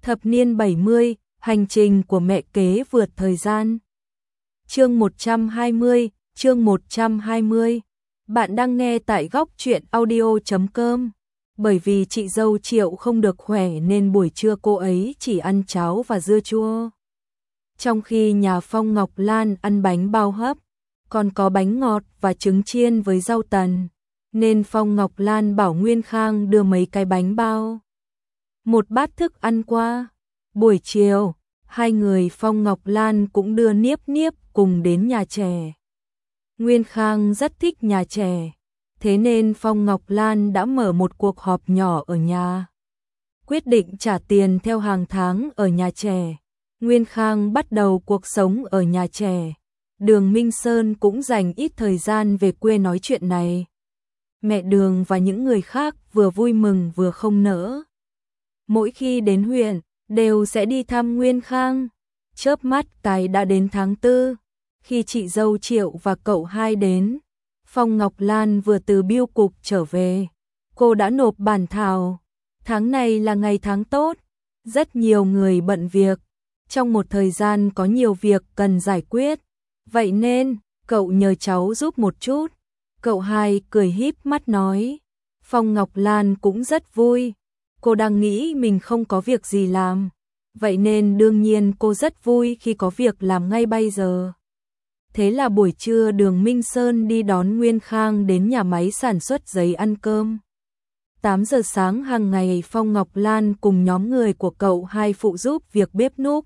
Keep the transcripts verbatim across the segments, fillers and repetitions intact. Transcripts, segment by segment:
Thập niên bảy mươi, hành trình của mẹ kế vượt thời gian. Chương một trăm hai mươi, chương một trăm hai mươi. Bạn đang nghe tại góc truyện audio chấm com. Bởi vì chị dâu Triệu không được khỏe nên buổi trưa cô ấy chỉ ăn cháo và dưa chua. Trong khi nhà Phong Ngọc Lan ăn bánh bao hấp, còn có bánh ngọt và trứng chiên với rau tần, nên Phong Ngọc Lan bảo Nguyên Khang đưa mấy cái bánh bao, một bát thức ăn qua. Buổi chiều, hai người Phong Ngọc Lan cũng đưa Niếp Niếp cùng đến nhà trẻ. Nguyên Khang rất thích nhà trẻ, thế nên Phong Ngọc Lan đã mở một cuộc họp nhỏ ở nhà. Quyết định trả tiền theo hàng tháng ở nhà trẻ, Nguyên Khang bắt đầu cuộc sống ở nhà trẻ. Đường Minh Sơn cũng dành ít thời gian về quê nói chuyện này. Mẹ Đường và những người khác vừa vui mừng vừa không nỡ. Mỗi khi đến huyện, đều sẽ đi thăm Nguyên Khang. Chớp mắt cái đã đến tháng tư, khi chị dâu Triệu và cậu hai đến. Phong Ngọc Lan vừa từ bưu cục trở về, cô đã nộp bản thảo. Tháng này là ngày tháng tốt, rất nhiều người bận việc. Trong một thời gian có nhiều việc cần giải quyết, vậy nên cậu nhờ cháu giúp một chút. Cậu hai cười híp mắt nói. Phong Ngọc Lan cũng rất vui. Cô đang nghĩ mình không có việc gì làm, vậy nên đương nhiên cô rất vui khi có việc làm ngay bây giờ. Thế là buổi trưa Đường Minh Sơn đi đón Nguyên Khang đến nhà máy sản xuất giấy ăn cơm. tám giờ sáng hàng ngày Phong Ngọc Lan cùng nhóm người của cậu hai phụ giúp việc bếp núc.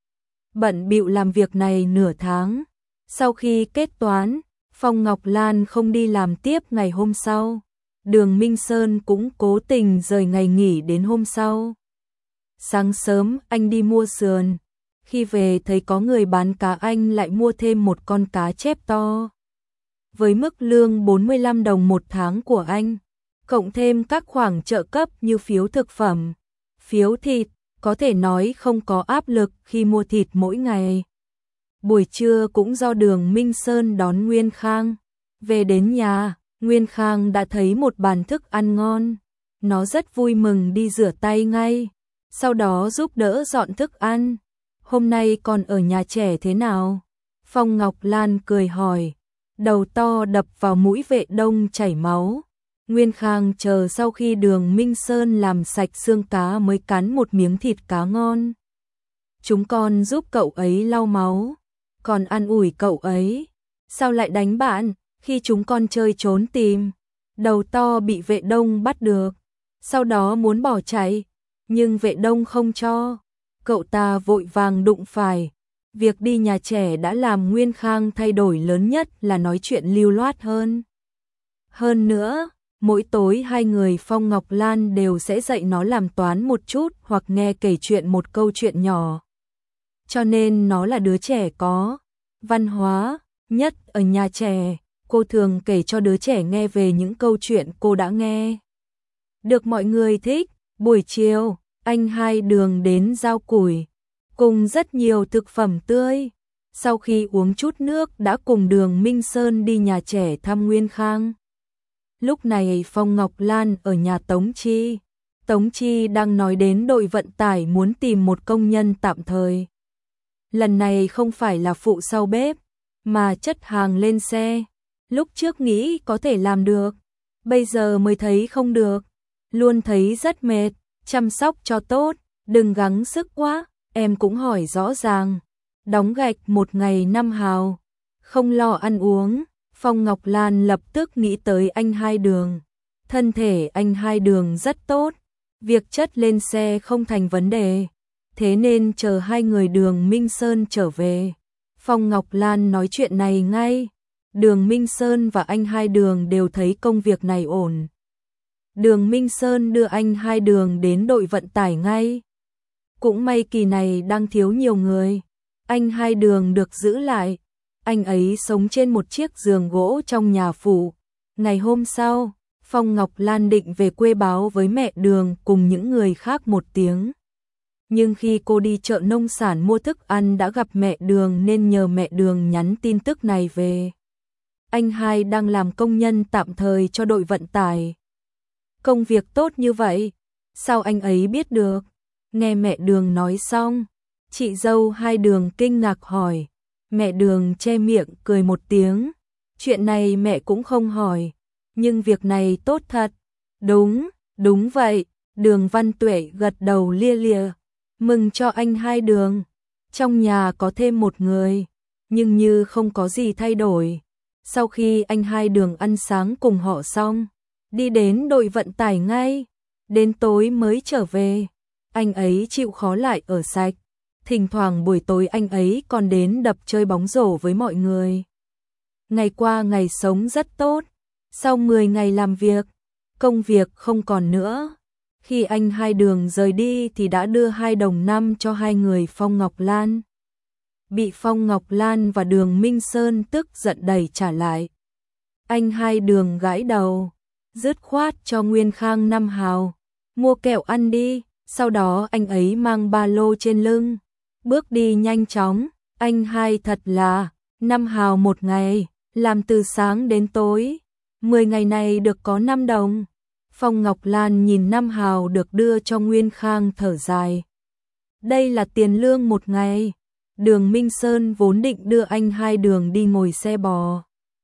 Bận bịu làm việc này nửa tháng. Sau khi kết toán, Phong Ngọc Lan không đi làm tiếp ngày hôm sau. Đường Minh Sơn cũng cố tình rời ngày nghỉ đến hôm sau. Sáng sớm anh đi mua sườn. Khi về thấy có người bán cá anh lại mua thêm một con cá chép to. Với mức lương bốn mươi lăm đồng một tháng của anh, cộng thêm các khoản trợ cấp như phiếu thực phẩm, phiếu thịt, có thể nói không có áp lực khi mua thịt mỗi ngày. Buổi trưa cũng do Đường Minh Sơn đón Nguyên Khang. Về đến nhà, Nguyên Khang đã thấy một bàn thức ăn ngon. Nó rất vui mừng đi rửa tay ngay, sau đó giúp đỡ dọn thức ăn. Hôm nay con ở nhà trẻ thế nào? Phong Ngọc Lan cười hỏi. Đầu to đập vào mũi Vệ Đông chảy máu. Nguyên Khang chờ sau khi Đường Minh Sơn làm sạch xương cá mới cắn một miếng thịt cá ngon. Chúng con giúp cậu ấy lau máu, còn an ủi cậu ấy. Sao lại đánh bạn? Khi chúng con chơi trốn tìm, đầu to bị Vệ Đông bắt được, sau đó muốn bỏ chạy, nhưng Vệ Đông không cho. Cậu ta vội vàng đụng phải. Việc đi nhà trẻ đã làm Nguyên Khang thay đổi lớn nhất là nói chuyện lưu loát hơn. Hơn nữa, mỗi tối hai người Phong Ngọc Lan đều sẽ dạy nó làm toán một chút hoặc nghe kể chuyện một câu chuyện nhỏ. Cho nên nó là đứa trẻ có văn hóa nhất ở nhà trẻ. Cô thường kể cho đứa trẻ nghe về những câu chuyện cô đã nghe được mọi người thích. Buổi chiều, anh hai Đường đến rau củi cùng rất nhiều thực phẩm tươi. Sau khi uống chút nước đã cùng Đường Minh Sơn đi nhà trẻ thăm Nguyên Khang. Lúc này Phong Ngọc Lan ở nhà Tống Chi. Tống Chi đang nói đến đội vận tải muốn tìm một công nhân tạm thời. Lần này không phải là phụ sau bếp, mà chất hàng lên xe. Lúc trước nghĩ có thể làm được, bây giờ mới thấy không được. Luôn thấy rất mệt, chăm sóc cho tốt, đừng gắng sức quá. Em cũng hỏi rõ ràng, đóng gạch một ngày năm hào, không lo ăn uống. Phong Ngọc Lan lập tức nghĩ tới anh hai Đường. Thân thể anh hai Đường rất tốt, việc chất lên xe không thành vấn đề. Thế nên chờ hai người Đường Minh Sơn trở về, Phong Ngọc Lan nói chuyện này ngay. Đường Minh Sơn và anh hai Đường đều thấy công việc này ổn. Đường Minh Sơn đưa anh hai Đường đến đội vận tải ngay. Cũng may kỳ này đang thiếu nhiều người, anh hai Đường được giữ lại. Anh ấy sống trên một chiếc giường gỗ trong nhà phủ. Ngày hôm sau, Phong Ngọc Lan định về quê báo với mẹ Đường cùng những người khác một tiếng. Nhưng khi cô đi chợ nông sản mua thức ăn đã gặp mẹ Đường nên nhờ mẹ Đường nhắn tin tức này về. Anh hai đang làm công nhân tạm thời cho đội vận tải. Công việc tốt như vậy, sao anh ấy biết được? Nghe mẹ Đường nói xong, chị dâu hai Đường kinh ngạc hỏi. Mẹ Đường che miệng cười một tiếng. Chuyện này mẹ cũng không hỏi, nhưng việc này tốt thật. Đúng, đúng vậy, Đường Văn Tuệ gật đầu lia lịa. Mừng cho anh hai Đường. Trong nhà có thêm một người, nhưng như không có gì thay đổi. Sau khi anh hai Đường ăn sáng cùng họ xong, đi đến đội vận tải ngay, đến tối mới trở về. Anh ấy chịu khó lại ở sạch, thỉnh thoảng buổi tối anh ấy còn đến đập chơi bóng rổ với mọi người. Ngày qua ngày sống rất tốt, sau mười ngày làm việc, công việc không còn nữa. Khi anh hai Đường rời đi thì đã đưa hai đồng năm cho hai người Phong Ngọc Lan. Bị Phong Ngọc Lan và Đường Minh Sơn tức giận đẩy trả lại. Anh hai Đường gãi đầu, dứt khoát cho Nguyên Khang năm hào, mua kẹo ăn đi. Sau đó anh ấy mang ba lô trên lưng, bước đi nhanh chóng. Anh hai thật là năm hào một ngày, làm từ sáng đến tối, mười ngày này được có năm đồng. Phong Ngọc Lan nhìn năm hào được đưa cho Nguyên Khang thở dài. Đây là tiền lương một ngày. Đường Minh Sơn vốn định đưa anh hai Đường đi ngồi xe bò,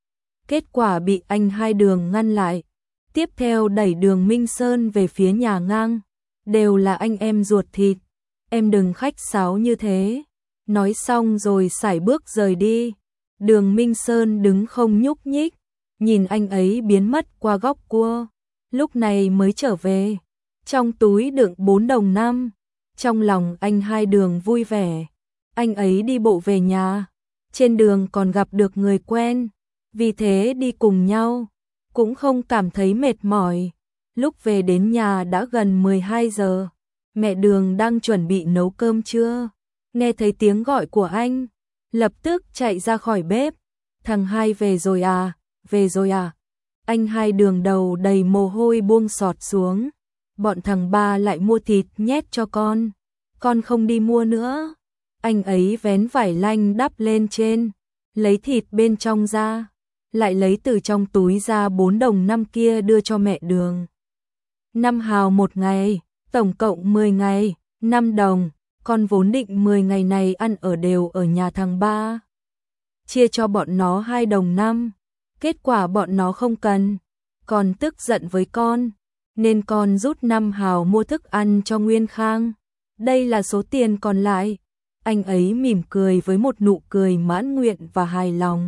kết quả bị anh hai Đường ngăn lại, tiếp theo đẩy Đường Minh Sơn về phía nhà ngang. Đều là anh em ruột thịt, em đừng khách sáo như thế. Nói xong rồi sải bước rời đi. Đường Minh Sơn đứng không nhúc nhích, nhìn anh ấy biến mất qua góc cua, lúc này mới trở về. Trong túi đựng bốn đồng năm, trong lòng anh hai Đường vui vẻ. Anh ấy đi bộ về nhà, trên đường còn gặp được người quen, vì thế đi cùng nhau, cũng không cảm thấy mệt mỏi. Lúc về đến nhà đã gần mười hai giờ, mẹ Đường đang chuẩn bị nấu cơm trưa, nghe thấy tiếng gọi của anh, lập tức chạy ra khỏi bếp. Thằng hai về rồi à, về rồi à. Anh hai Đường đầu đầy mồ hôi buông xọt xuống. Bọn thằng ba lại mua thịt nhét cho con, con không đi mua nữa. Anh ấy vén vải lanh đắp lên trên, lấy thịt bên trong ra, lại lấy từ trong túi ra bốn đồng năm kia đưa cho mẹ Đường. Năm hào một ngày, tổng cộng mười ngày, năm đồng, con vốn định mười ngày này ăn ở đều ở nhà thằng ba. Chia cho bọn nó hai đồng năm, kết quả bọn nó không cần, còn tức giận với con, nên con rút năm hào mua thức ăn cho Nguyên Khang. Đây là số tiền còn lại. Anh ấy mỉm cười với một nụ cười mãn nguyện và hài lòng.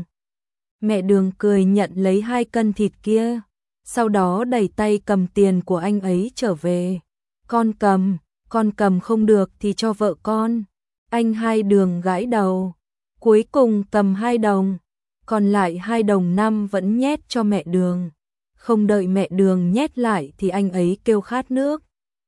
Mẹ Đường cười nhận lấy hai cân thịt kia, sau đó đẩy tay cầm tiền của anh ấy trở về. Con cầm, con cầm không được thì cho vợ con. Anh hai Đường gãi đầu, cuối cùng cầm hai đồng, còn lại hai đồng năm vẫn nhét cho mẹ Đường. Không đợi mẹ Đường nhét lại thì anh ấy kêu khát nước.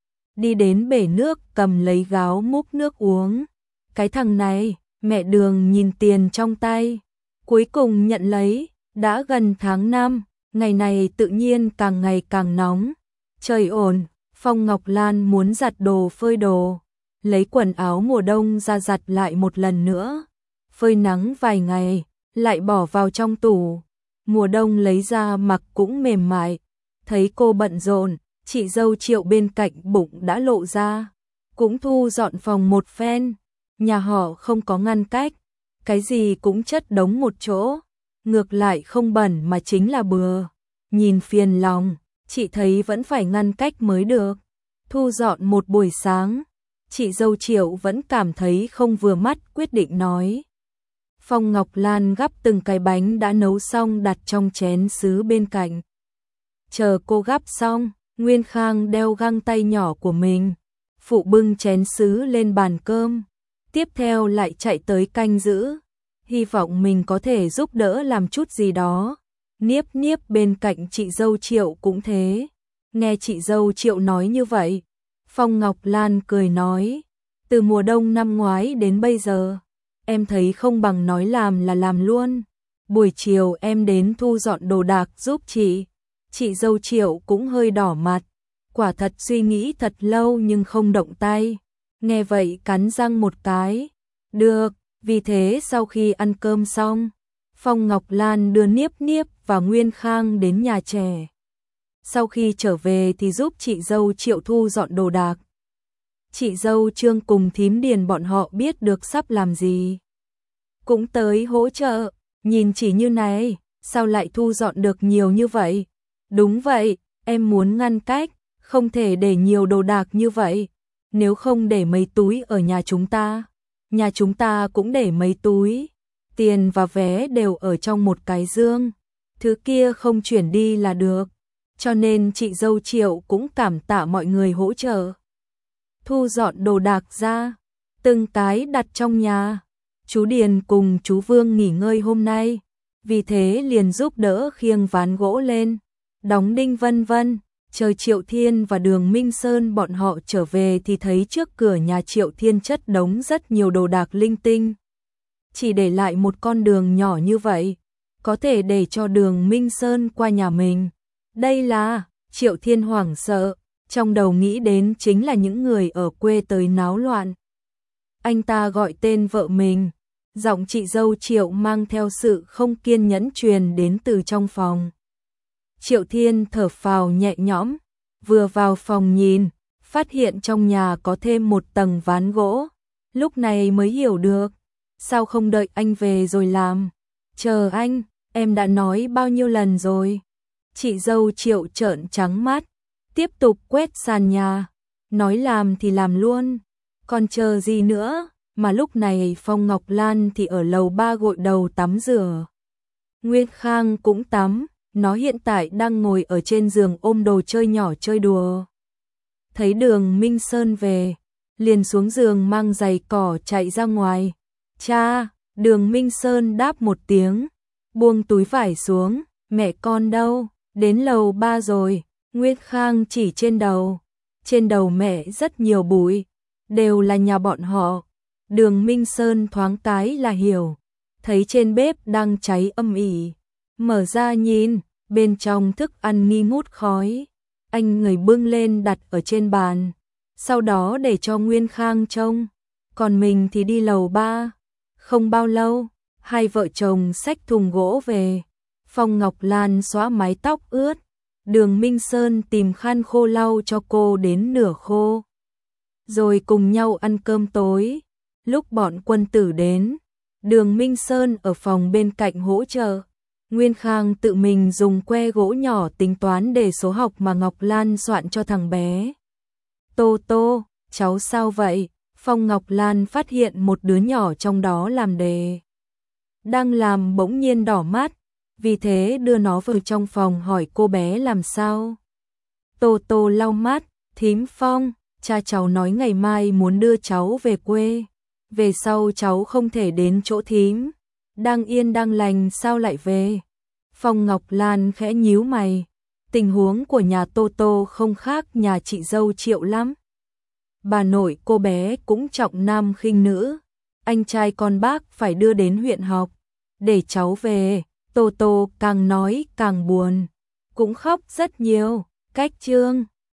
Đi đến bể nước cầm lấy gáo múc nước uống. Cái thằng này, mẹ Đường nhìn tiền trong tay, cuối cùng nhận lấy. Đã gần tháng năm, ngày này tự nhiên càng ngày càng nóng. Trời ổn, Phong Ngọc Lan muốn giặt đồ phơi đồ, lấy quần áo mùa đông ra giặt lại một lần nữa. Phơi nắng vài ngày, lại bỏ vào trong tủ. Mùa đông lấy ra mặc cũng mềm mại. Thấy cô bận rộn, chị dâu Triệu bên cạnh bụng đã lộ ra, cũng thu dọn phòng một phen. Nhà họ không có ngăn cách, cái gì cũng chất đống một chỗ, ngược lại không bẩn mà chính là bừa. Nhìn phiền lòng, chị thấy vẫn phải ngăn cách mới được. Thu dọn một buổi sáng, chị dâu Triệu vẫn cảm thấy không vừa mắt, quyết định nói. Phong Ngọc Lan gắp từng cái bánh đã nấu xong đặt trong chén sứ bên cạnh. Chờ cô gắp xong, Nguyên Khang đeo găng tay nhỏ của mình, phụ bưng chén sứ lên bàn cơm. Tiếp theo lại chạy tới canh giữ, hy vọng mình có thể giúp đỡ làm chút gì đó. Niếp Niếp bên cạnh chị dâu Triệu cũng thế. Nghe chị dâu Triệu nói như vậy, Phong Ngọc Lan cười nói, từ mùa đông năm ngoái đến bây giờ, em thấy không bằng nói làm là làm luôn. Buổi chiều em đến thu dọn đồ đạc giúp chị. Chị dâu Triệu cũng hơi đỏ mặt, quả thật suy nghĩ thật lâu nhưng không động tay. Nghe vậy cắn răng một cái. Được, vì thế sau khi ăn cơm xong, Phong Ngọc Lan đưa Niếp Niếp và Nguyên Khang đến nhà trẻ. Sau khi trở về thì giúp chị dâu Triệu thu dọn đồ đạc. chị dâu Trương cùng thím Điền bọn họ biết được sắp làm gì. Cũng tới hỗ trợ, nhìn chỉ như này, sao lại thu dọn được nhiều như vậy? Đúng vậy, em muốn ngăn cách, không thể để nhiều đồ đạc như vậy. Nếu không để mấy túi ở nhà chúng ta, nhà chúng ta cũng để mấy túi. Tiền và vé đều ở trong một cái dương, thứ kia không chuyển đi là được. Cho nên chị dâu Triệu cũng cảm tạ mọi người hỗ trợ. Thu dọn đồ đạc ra, từng cái đặt trong nhà. Chú Điền cùng chú Vương nghỉ ngơi hôm nay, vì thế liền giúp đỡ khiêng ván gỗ lên, đóng đinh vân vân. Chờ Triệu Thiên và Đường Minh Sơn bọn họ trở về thì thấy trước cửa nhà Triệu Thiên chất đống rất nhiều đồ đạc linh tinh. Chỉ để lại một con đường nhỏ như vậy, có thể để cho Đường Minh Sơn qua nhà mình. Đây là, Triệu Thiên hoảng sợ, trong đầu nghĩ đến chính là những người ở quê tới náo loạn. Anh ta gọi tên vợ mình, giọng chị dâu Triệu mang theo sự không kiên nhẫn truyền đến từ trong phòng. Triệu Thiên thở phào nhẹ nhõm, vừa vào phòng nhìn, phát hiện trong nhà có thêm một tầng ván gỗ, lúc này mới hiểu được, sao không đợi anh về rồi làm, chờ anh, em đã nói bao nhiêu lần rồi. Chị dâu Triệu trợn trắng mắt, tiếp tục quét sàn nhà, nói làm thì làm luôn, còn chờ gì nữa, mà lúc này Phong Ngọc Lan thì ở lầu ba gội đầu tắm rửa. Nguyên Khang cũng tắm. Nó hiện tại đang ngồi ở trên giường ôm đồ chơi nhỏ chơi đùa. Thấy Đường Minh Sơn về, liền xuống giường mang giày cỏ chạy ra ngoài. Cha, Đường Minh Sơn đáp một tiếng, buông túi vải xuống, mẹ con đâu, đến lầu ba rồi. Nguyên Khang chỉ trên đầu, trên đầu mẹ rất nhiều bụi, đều là nhà bọn họ. Đường Minh Sơn thoáng cái là hiểu, thấy trên bếp đang cháy âm ỉ. Mở ra nhìn, bên trong thức ăn nghi ngút khói. Anh người bưng lên đặt ở trên bàn, sau đó để cho Nguyên Khang trông. Còn mình thì đi lầu ba. Không bao lâu, hai vợ chồng xách thùng gỗ về. Phong Ngọc Lan xóa mái tóc ướt. Đường Minh Sơn tìm khăn khô lau cho cô đến nửa khô. Rồi cùng nhau ăn cơm tối. Lúc bọn quân tử đến, Đường Minh Sơn ở phòng bên cạnh hỗ trợ. Nguyên Khang tự mình dùng que gỗ nhỏ tính toán đề số học mà Ngọc Lan soạn cho thằng bé. Tô Tô, cháu sao vậy? Phong Ngọc Lan phát hiện một đứa nhỏ trong đó làm đề. Đang làm bỗng nhiên đỏ mắt, vì thế đưa nó vào trong phòng hỏi cô bé làm sao. Tô Tô lau mắt, thím Phong, cha cháu nói ngày mai muốn đưa cháu về quê. Về sau cháu không thể đến chỗ thím. Đang yên đang lành sao lại về? Phong Ngọc Lan khẽ nhíu mày. Tình huống của nhà Tô Tô không khác nhà chị dâu Triệu lắm. Bà nội cô bé cũng trọng nam khinh nữ. Anh trai con bác phải đưa đến huyện học. Để cháu về. Tô Tô càng nói càng buồn. Cũng khóc rất nhiều. Cách chương